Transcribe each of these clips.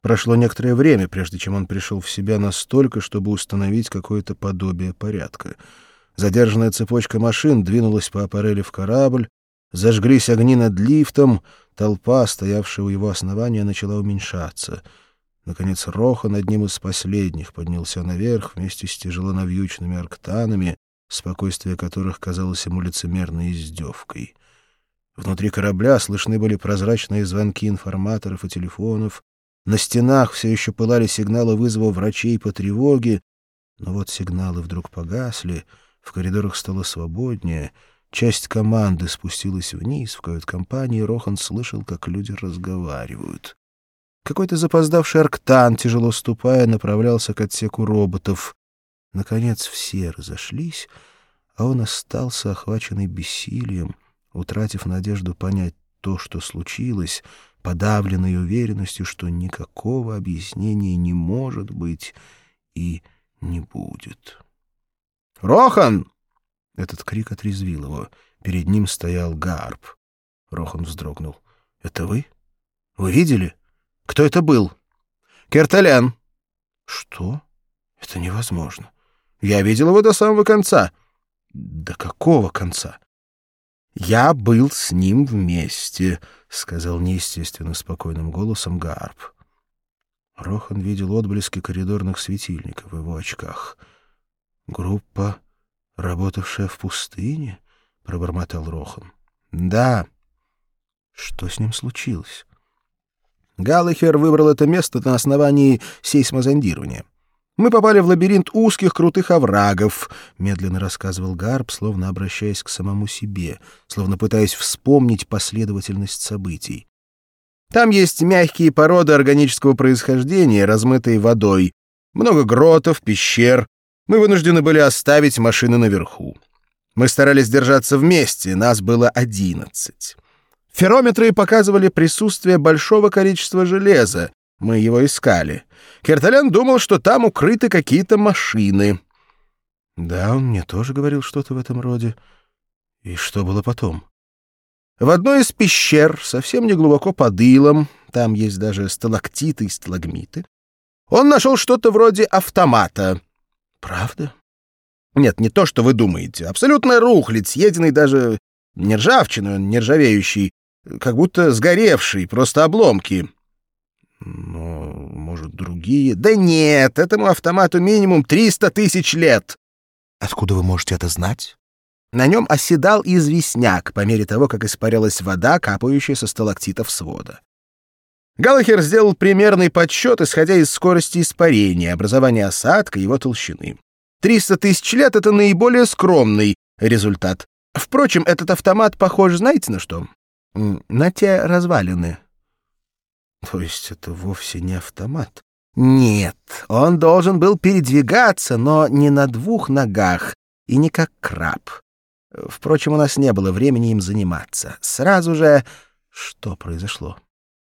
Прошло некоторое время, прежде чем он пришел в себя настолько, чтобы установить какое-то подобие порядка. Задержанная цепочка машин двинулась по аппарели в корабль, зажглись огни над лифтом, толпа, стоявшая у его основания, начала уменьшаться. Наконец Рохан одним из последних поднялся наверх вместе с тяжело навьюченными арктанами, спокойствие которых казалось ему лицемерной издевкой. Внутри корабля слышны были прозрачные звонки информаторов и телефонов, на стенах все еще пылали сигналы вызова врачей по тревоге, но вот сигналы вдруг погасли, в коридорах стало свободнее, часть команды спустилась вниз в кают-компании, и Рохан слышал, как люди разговаривают. Какой-то запоздавший арктан, тяжело ступая, направлялся к отсеку роботов. Наконец все разошлись, а он остался охваченный бессилием, утратив надежду понять то, что случилось, подавленной уверенностью, что никакого объяснения не может быть и не будет. «Рохан!» Этот крик отрезвил его. Перед ним стоял Гарп. Рохан вздрогнул. «Это вы? Вы видели? Кто это был?» «Кертелен». «Что? Это невозможно. Я видел его до самого конца». «До какого конца?» «Я был с ним вместе», — сказал неестественно спокойным голосом Гарп. Рохан видел отблески коридорных светильников в его очках. «Группа, работавшая в пустыне?» — пробормотал Рохан. «Да». «Что с ним случилось?» «Галлахер выбрал это место на основании сейсмозондирования. Мы попали в лабиринт узких крутых оврагов», — медленно рассказывал Гарп, словно обращаясь к самому себе, словно пытаясь вспомнить последовательность событий. «Там есть мягкие породы органического происхождения, размытые водой, много гротов, пещер. Мы вынуждены были оставить машины наверху. Мы старались держаться вместе, нас было 11. Феррометры показывали присутствие большого количества железа. Мы его искали. Кертелен думал, что там укрыты какие-то машины». «Да, он мне тоже говорил что-то в этом роде. И что было потом?» «В одной из пещер, совсем не глубоко под илом, там есть даже сталактиты и сталагмиты, он нашел что-то вроде автомата». «Правда?» «Нет, не то, что вы думаете. Абсолютно рухлядь, съеденный даже не ржавчиной, он не ржавеющий, как будто сгоревший, просто обломки». «Но, может, другие?» «Да нет, этому автомату минимум 300 тысяч лет». «Откуда вы можете это знать?» «На нем оседал известняк по мере того, как испарялась вода, капающая со сталактитов свода. Галлахер сделал примерный подсчет, исходя из скорости испарения, образования осадка и его толщины. 300 тысяч лет — это наиболее скромный результат. Впрочем, этот автомат похож, знаете, на что? На те развалины». «То есть это вовсе не автомат?» «Нет, он должен был передвигаться, но не на 2 ногах и не как краб. Впрочем, у нас не было времени им заниматься. Сразу же...» «Что произошло?»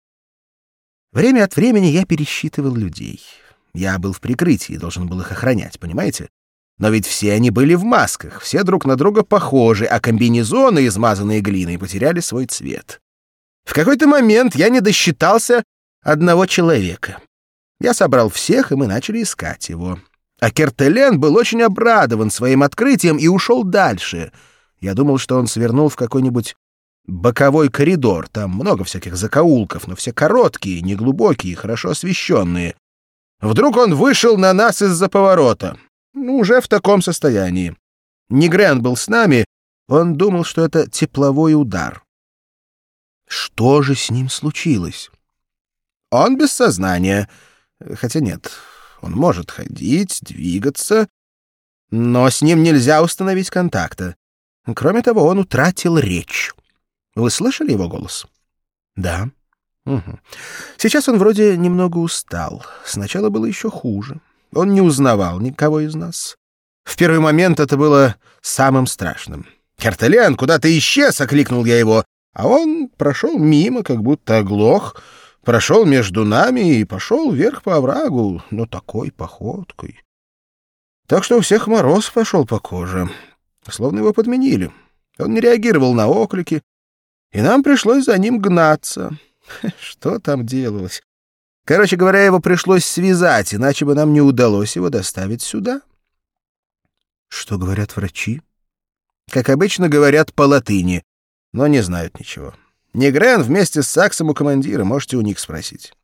«Время от времени я пересчитывал людей. Я был в прикрытии и должен был их охранять, понимаете? Но ведь все они были в масках, все друг на друга похожи, а комбинезоны, измазанные глиной, потеряли свой цвет. В какой-то момент я не досчитался одного человека. Я собрал всех, и мы начали искать его. А Кертелен был очень обрадован своим открытием и ушел дальше. Я думал, что он свернул в какой-нибудь боковой коридор. Там много всяких закоулков, но все короткие, неглубокие, хорошо освещенные. Вдруг он вышел на нас из-за поворота. Уже в таком состоянии. Нигрен был с нами. Он думал, что это тепловой удар. Что же с ним случилось? Он без сознания. Хотя нет, он может ходить, двигаться, но с ним нельзя установить контакта. Кроме того, он утратил речь. Вы слышали его голос? Да. Угу. Сейчас он вроде немного устал. Сначала было еще хуже. Он не узнавал никого из нас. В первый момент это было самым страшным. «Кертелен, куда ты исчез?» — окликнул я его. А он прошел мимо, как будто оглох, прошел между нами и пошел вверх по оврагу, но такой походкой. Так что у всех мороз пошел по коже, словно его подменили. Он не реагировал на оклики, и нам пришлось за ним гнаться. Что там делалось? Короче говоря, его пришлось связать, иначе бы нам не удалось его доставить сюда. Что говорят врачи? Как обычно, говорят по латыни, но не знают ничего. Негрен вместе с Саксом у командира, можете у них спросить.